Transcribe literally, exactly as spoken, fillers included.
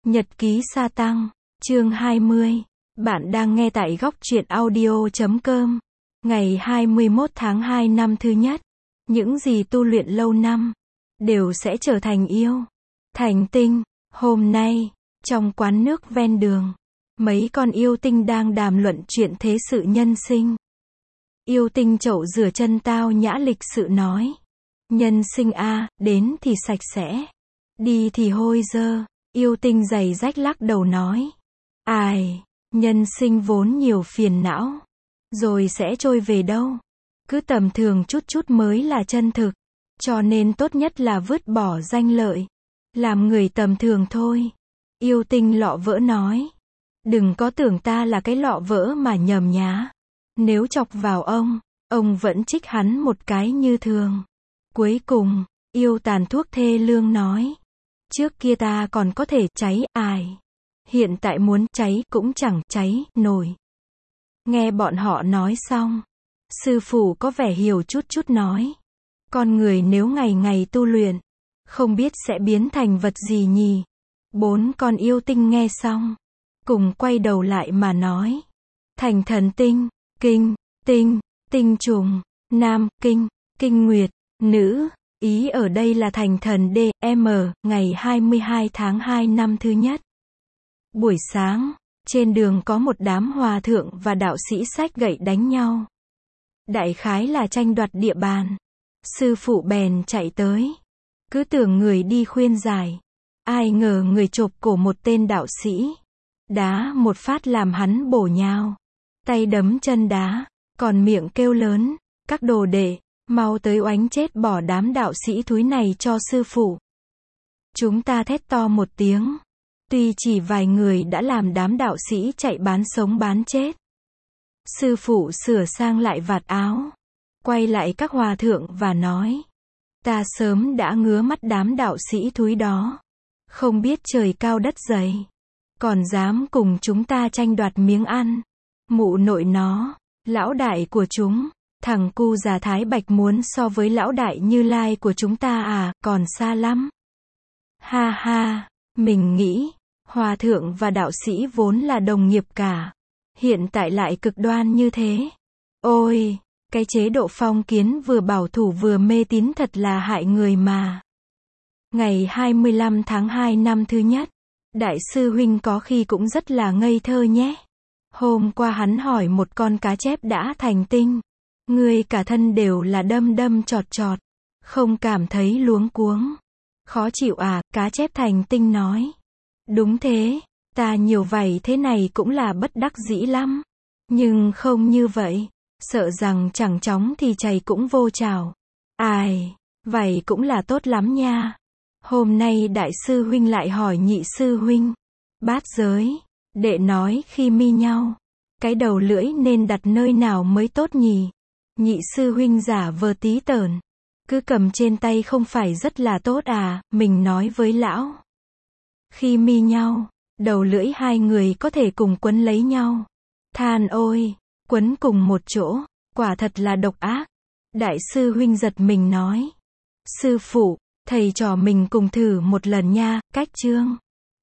Nhật ký sa tăng, chương hai mươi. Bạn đang nghe tại góc truyện audio chấm com. Ngày hai mươi mốt tháng hai năm thứ nhất. Những gì tu luyện lâu năm đều sẽ trở thành yêu. Thành tinh, hôm nay, trong quán nước ven đường, mấy con yêu tinh đang đàm luận chuyện thế sự nhân sinh. Yêu tinh chậu rửa chân tao nhã lịch sự nói. Nhân sinh a, đến thì sạch sẽ, đi thì hôi dơ. Yêu tinh giày rách lắc đầu nói. Ai, nhân sinh vốn nhiều phiền não, rồi sẽ trôi về đâu. Cứ tầm thường chút chút mới là chân thực, cho nên tốt nhất là vứt bỏ danh lợi, làm người tầm thường thôi. Yêu tinh lọ vỡ nói. Đừng có tưởng ta là cái lọ vỡ mà nhầm nhá. Nếu chọc vào ông, ông vẫn trích hắn một cái như thường. Cuối cùng, yêu tàn thuốc thê lương nói. Trước kia ta còn có thể cháy ai, hiện tại muốn cháy cũng chẳng cháy nổi. Nghe bọn họ nói xong, sư phụ có vẻ hiểu chút chút nói. Con người nếu ngày ngày tu luyện, không biết sẽ biến thành vật gì nhỉ? Bốn con yêu tinh nghe xong, cùng quay đầu lại mà nói. Thành thần tinh, kinh, tinh, tinh trùng, nam, kinh, kinh nguyệt, nữ. Ý ở đây là thành thần D M, ngày hai mươi hai tháng hai năm thứ nhất. Buổi sáng, trên đường có một đám hòa thượng và đạo sĩ xách gậy đánh nhau. Đại khái là tranh đoạt địa bàn. Sư phụ bèn chạy tới. Cứ tưởng người đi khuyên giải. Ai ngờ người chộp cổ một tên đạo sĩ. Đá một phát làm hắn bổ nhào. Tay đấm chân đá, còn miệng kêu lớn. Các đồ đệ, mau tới oánh chết bỏ đám đạo sĩ thúi này cho sư phụ. Chúng ta thét to một tiếng. Tuy chỉ vài người đã làm đám đạo sĩ chạy bán sống bán chết. Sư phụ sửa sang lại vạt áo, quay lại các hòa thượng và nói. Ta sớm đã ngứa mắt đám đạo sĩ thúi đó. Không biết trời cao đất dày, còn dám cùng chúng ta tranh đoạt miếng ăn. Mụ nội nó, lão đại của chúng. Thằng cu già Thái Bạch muốn so với lão đại Như Lai của chúng ta à, còn xa lắm. Ha ha, mình nghĩ, hòa thượng và đạo sĩ vốn là đồng nghiệp cả. Hiện tại lại cực đoan như thế. Ôi, cái chế độ phong kiến vừa bảo thủ vừa mê tín thật là hại người mà. Ngày hai mươi lăm tháng hai năm thứ nhất, đại sư huynh có khi cũng rất là ngây thơ nhé. Hôm qua hắn hỏi một con cá chép đã thành tinh. Ngươi cả thân đều là đâm đâm chọt chọt, không cảm thấy luống cuống, khó chịu à? Cá chép thành tinh nói. Đúng thế, ta nhiều vảy thế này cũng là bất đắc dĩ lắm. Nhưng không như vậy, sợ rằng chẳng chóng thì chày cũng vô chảo. Ai, vảy cũng là tốt lắm nha. Hôm nay đại sư huynh lại hỏi nhị sư huynh. Bát giới, đệ nói khi mi nhau, cái đầu lưỡi nên đặt nơi nào mới tốt nhỉ? Nhị sư huynh giả vờ tí tởn. Cứ cầm trên tay không phải rất là tốt à, mình nói với lão. Khi mi nhau, đầu lưỡi hai người có thể cùng quấn lấy nhau. Than ôi, quấn cùng một chỗ, quả thật là độc ác. Đại sư huynh giật mình nói. Sư phụ, thầy trò mình cùng thử một lần nha, cách chương.